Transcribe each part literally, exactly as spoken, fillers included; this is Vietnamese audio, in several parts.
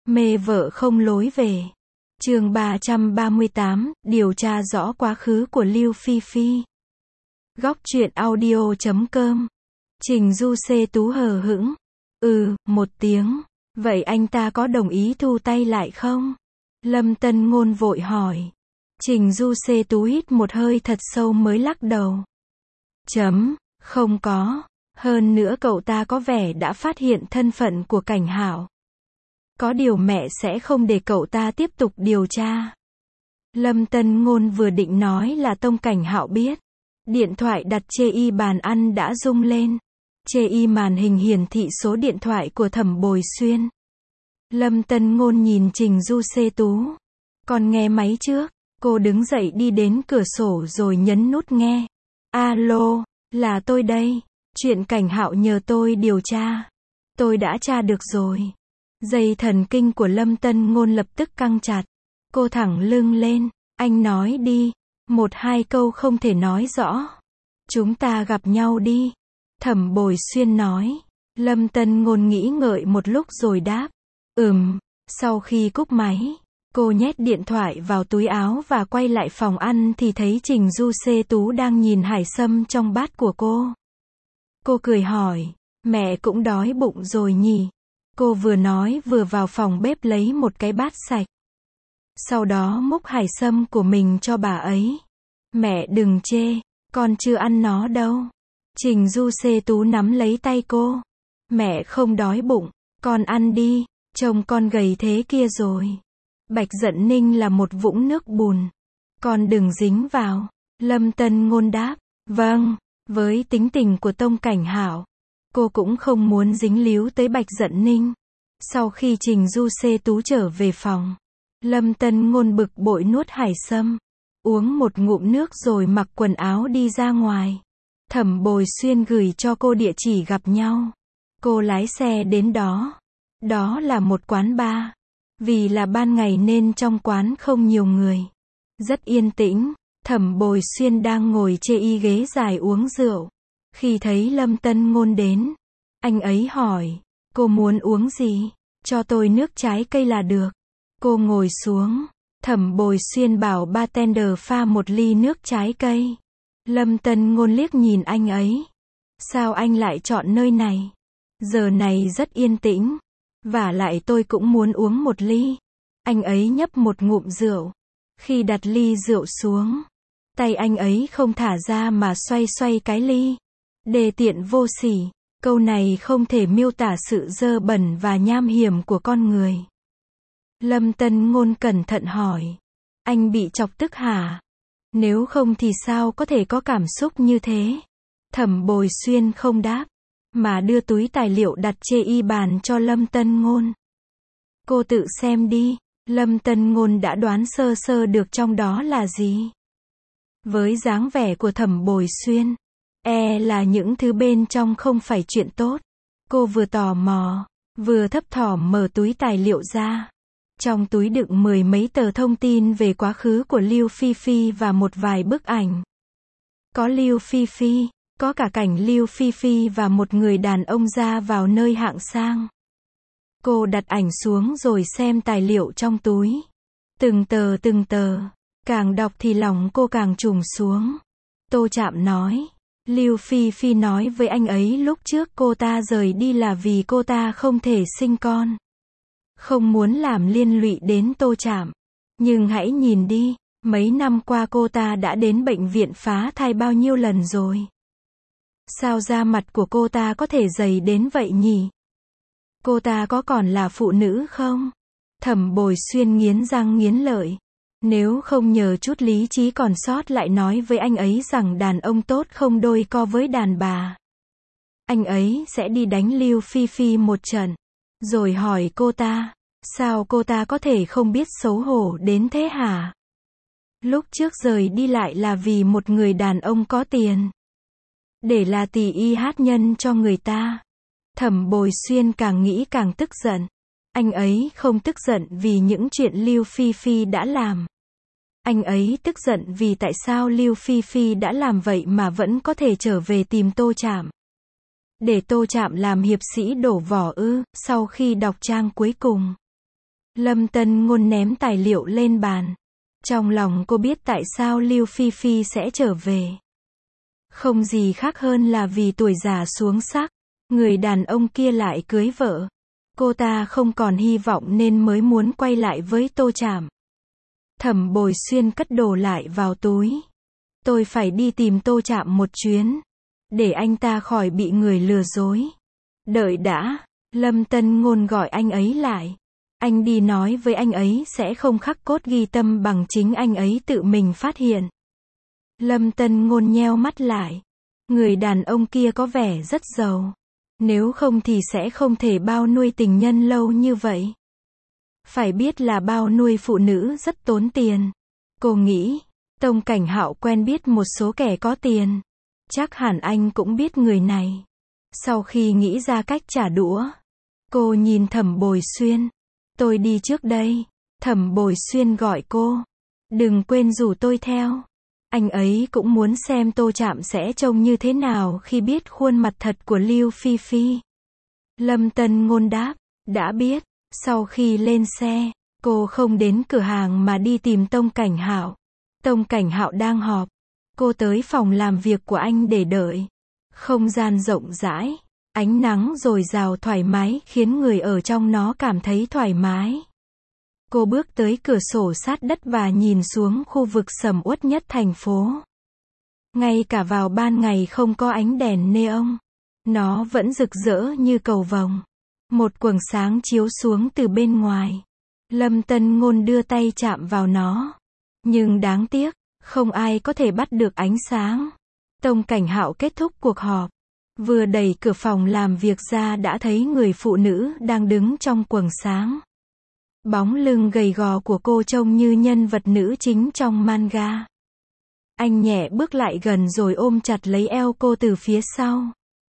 Mê vợ không lối về. Chương ba trăm ba mươi tám, điều tra rõ quá khứ của Lưu Phi Phi. Góc truyện audio chấm com. Trình Du Xê Tú hờ hững. Ừ, một tiếng. Vậy anh ta có đồng ý thu tay lại không? Lâm Tân Ngôn vội hỏi. Trình Du Xê Tú hít một hơi thật sâu mới lắc đầu. Chấm, không có. Hơn nữa cậu ta có vẻ đã phát hiện thân phận của Cảnh Hạo. Có điều mẹ sẽ không để cậu ta tiếp tục điều tra. Lâm Tân Ngôn vừa định nói là Tông Cảnh Hạo biết. Điện thoại đặt chê y bàn ăn đã rung lên. Chê y màn hình hiển thị số điện thoại của Thẩm Bồi Xuyên. Lâm Tân Ngôn nhìn Trình Du Xê Tú. Còn nghe máy trước. Cô đứng dậy đi đến cửa sổ rồi nhấn nút nghe. Alo, là tôi đây. Chuyện Cảnh Hạo nhờ tôi điều tra. Tôi đã tra được rồi. Dây thần kinh của Lâm Tân Ngôn lập tức căng chặt. Cô thẳng lưng lên. Anh nói đi. Một hai câu không thể nói rõ. Chúng ta gặp nhau đi. Thẩm Bồi Xuyên nói. Lâm Tân Ngôn nghĩ ngợi một lúc rồi đáp. Ừm. Sau khi cúp máy, cô nhét điện thoại vào túi áo và quay lại phòng ăn thì thấy Trình Du Xê Tú đang nhìn hải sâm trong bát của cô. Cô cười hỏi. Mẹ cũng đói bụng rồi nhỉ? Cô vừa nói vừa vào phòng bếp lấy một cái bát sạch. Sau đó múc hải sâm của mình cho bà ấy. Mẹ đừng chê, con chưa ăn nó đâu. Trình Du Xê Tú nắm lấy tay cô. Mẹ không đói bụng, con ăn đi, trông con gầy thế kia rồi. Bạch Dận Ninh là một vũng nước bùn. Con đừng dính vào. Lâm Tân Ngôn đáp. Vâng, với tính tình của Tông Cảnh Hạo, cô cũng không muốn dính líu tới Bạch Dận Ninh. Sau khi Trình Du Xê Tú trở về phòng, Lâm Tân Ngôn bực bội nuốt hải sâm, uống một ngụm nước rồi mặc quần áo đi ra ngoài. Thẩm Bồi Xuyên gửi cho cô địa chỉ gặp nhau. Cô lái xe đến đó. Đó là một quán bar. Vì là ban ngày nên trong quán không nhiều người. Rất yên tĩnh. Thẩm Bồi Xuyên đang ngồi chê y ghế dài uống rượu. Khi thấy Lâm Tân Ngôn đến, anh ấy hỏi, cô muốn uống gì? Cho tôi nước trái cây là được. Cô ngồi xuống. Thẩm Bồi Xuyên bảo bartender pha một ly nước trái cây. Lâm Tân Ngôn liếc nhìn anh ấy. Sao anh lại chọn nơi này? Giờ này rất yên tĩnh. Vả lại tôi cũng muốn uống một ly. Anh ấy nhấp một ngụm rượu. Khi đặt ly rượu xuống, tay anh ấy không thả ra mà xoay xoay cái ly. Đề tiện vô sỉ. Câu này không thể miêu tả sự dơ bẩn và nham hiểm của con người. Lâm Tân Ngôn cẩn thận hỏi. Anh bị chọc tức hả? Nếu không thì sao có thể có cảm xúc như thế? Thẩm Bồi Xuyên không đáp, mà đưa túi tài liệu đặt chê y bàn cho Lâm Tân Ngôn. Cô tự xem đi. Lâm Tân Ngôn đã đoán sơ sơ được trong đó là gì. Với dáng vẻ của Thẩm Bồi Xuyên, e là những thứ bên trong không phải chuyện tốt. Cô vừa tò mò, vừa thấp thỏm mở túi tài liệu ra. Trong túi đựng mười mấy tờ thông tin về quá khứ của Lưu Phi Phi và một vài bức ảnh. Có Lưu Phi Phi, có cả cảnh Lưu Phi Phi và một người đàn ông ra vào nơi hạng sang. Cô đặt ảnh xuống rồi xem tài liệu trong túi. Từng tờ từng tờ, càng đọc thì lòng cô càng trùng xuống. Tô Trạm nói. Lưu Phi Phi nói với anh ấy lúc trước cô ta rời đi là vì cô ta không thể sinh con. Không muốn làm liên lụy đến Tô Trạm. Nhưng hãy nhìn đi, mấy năm qua cô ta đã đến bệnh viện phá thai bao nhiêu lần rồi. Sao da mặt của cô ta có thể dày đến vậy nhỉ? Cô ta có còn là phụ nữ không? Thẩm Bồi Xuyên nghiến răng nghiến lợi. Nếu không nhờ chút lý trí còn sót lại nói với anh ấy rằng đàn ông tốt không đôi co với đàn bà. Anh ấy sẽ đi đánh Lưu Phi Phi một trận. Rồi hỏi cô ta, sao cô ta có thể không biết xấu hổ đến thế hả? Lúc trước rời đi lại là vì một người đàn ông có tiền. Để là tỷ y hát nhân cho người ta. Thẩm Bồi Xuyên càng nghĩ càng tức giận. Anh ấy không tức giận vì những chuyện Lưu Phi Phi đã làm. Anh ấy tức giận vì tại sao Lưu Phi Phi đã làm vậy mà vẫn có thể trở về tìm Tô Trạm. Để Tô Trạm làm hiệp sĩ đổ vỏ ư? Sau khi đọc trang cuối cùng, Lâm Tân Ngôn ném tài liệu lên bàn. Trong lòng cô biết tại sao Lưu Phi Phi sẽ trở về. Không gì khác hơn là vì tuổi già xuống sắc. Người đàn ông kia lại cưới vợ. Cô ta không còn hy vọng nên mới muốn quay lại với Tô Trạm. Thẩm Bồi Xuyên cất đồ lại vào túi. Tôi phải đi tìm Tô Trạm một chuyến. Để anh ta khỏi bị người lừa dối. Đợi đã. Lâm Tân Ngôn gọi anh ấy lại. Anh đi nói với anh ấy sẽ không khắc cốt ghi tâm bằng chính anh ấy tự mình phát hiện. Lâm Tân Ngôn nheo mắt lại. Người đàn ông kia có vẻ rất giàu. Nếu không thì sẽ không thể bao nuôi tình nhân lâu như vậy. Phải biết là bao nuôi phụ nữ rất tốn tiền. Cô nghĩ, Tông Cảnh Hạo quen biết một số kẻ có tiền. Chắc hẳn anh cũng biết người này. Sau khi nghĩ ra cách trả đũa, cô nhìn Thẩm Bồi Xuyên. Tôi đi trước đây. Thẩm Bồi Xuyên gọi cô. Đừng quên rủ tôi theo. Anh ấy cũng muốn xem Tô Trạm sẽ trông như thế nào khi biết khuôn mặt thật của Lưu Phi Phi. Lâm Tân Ngôn đáp, đã biết. Sau khi lên xe, cô không đến cửa hàng mà đi tìm Tông Cảnh Hạo. Tông Cảnh Hạo đang họp. Cô tới phòng làm việc của anh để đợi. Không gian rộng rãi, ánh nắng dồi dào thoải mái khiến người ở trong nó cảm thấy thoải mái. Cô bước tới cửa sổ sát đất và nhìn xuống khu vực sầm uất nhất thành phố. Ngay cả vào ban ngày không có ánh đèn neon, nó vẫn rực rỡ như cầu vồng. Một quầng sáng chiếu xuống từ bên ngoài. Lâm Tân Ngôn đưa tay chạm vào nó. Nhưng đáng tiếc, không ai có thể bắt được ánh sáng. Tông Cảnh Hạo kết thúc cuộc họp. Vừa đẩy cửa phòng làm việc ra đã thấy người phụ nữ đang đứng trong quầng sáng. Bóng lưng gầy gò của cô trông như nhân vật nữ chính trong manga. Anh nhẹ bước lại gần rồi ôm chặt lấy eo cô từ phía sau.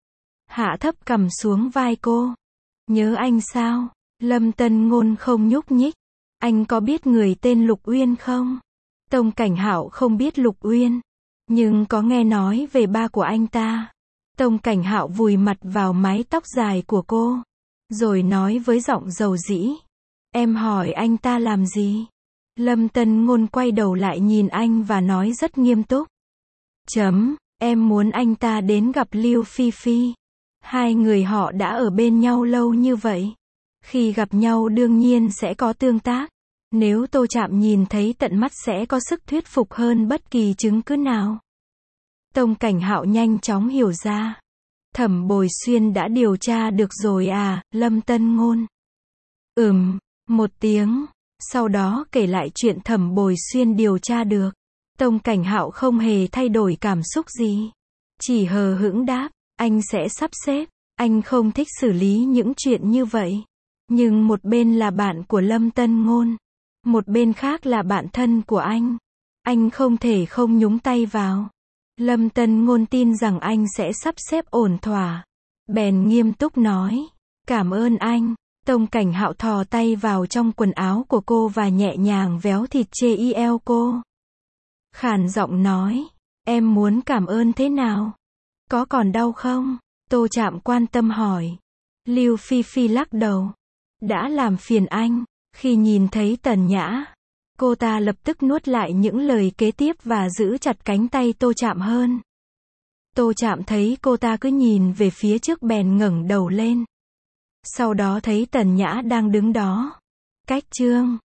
Hạ thấp cằm xuống vai cô. Nhớ anh sao? Lâm Tân Ngôn không nhúc nhích. Anh có biết người tên Lục Uyên không? Tông Cảnh Hạo không biết Lục Uyên, nhưng có nghe nói về ba của anh ta. Tông Cảnh Hạo vùi mặt vào mái tóc dài của cô, rồi nói với giọng dầu dĩ. Em hỏi anh ta làm gì? Lâm Tân Ngôn quay đầu lại nhìn anh và nói rất nghiêm túc. Chấm, em muốn anh ta đến gặp Lưu Phi Phi. Hai người họ đã ở bên nhau lâu như vậy. Khi gặp nhau đương nhiên sẽ có tương tác. Nếu Tô Trạm nhìn thấy tận mắt sẽ có sức thuyết phục hơn bất kỳ chứng cứ nào. Tông Cảnh Hạo nhanh chóng hiểu ra. Thẩm Bồi Xuyên đã điều tra được rồi à, Lâm Tân Ngôn. Ừm, một tiếng. Sau đó kể lại chuyện Thẩm Bồi Xuyên điều tra được. Tông Cảnh Hạo không hề thay đổi cảm xúc gì. Chỉ hờ hững đáp, anh sẽ sắp xếp. Anh không thích xử lý những chuyện như vậy. Nhưng một bên là bạn của Lâm Tân Ngôn. Một bên khác là bạn thân của anh. Anh không thể không nhúng tay vào. Lâm Tân Ngôn tin rằng anh sẽ sắp xếp ổn thỏa. Bèn nghiêm túc nói. Cảm ơn anh. Tông Cảnh Hạo thò tay vào trong quần áo của cô và nhẹ nhàng véo thịt chê y eo cô. Khàn giọng nói. Em muốn cảm ơn thế nào? Có còn đau không? Tô Trạm quan tâm hỏi. Lưu Phi Phi lắc đầu. Đã làm phiền anh. Khi nhìn thấy Tần Nhã, cô ta lập tức nuốt lại những lời kế tiếp và giữ chặt cánh tay Tô Trạm hơn. Tô Trạm thấy cô ta cứ nhìn về phía trước bèn ngẩng đầu lên. Sau đó thấy Tần Nhã đang đứng đó. Cách chương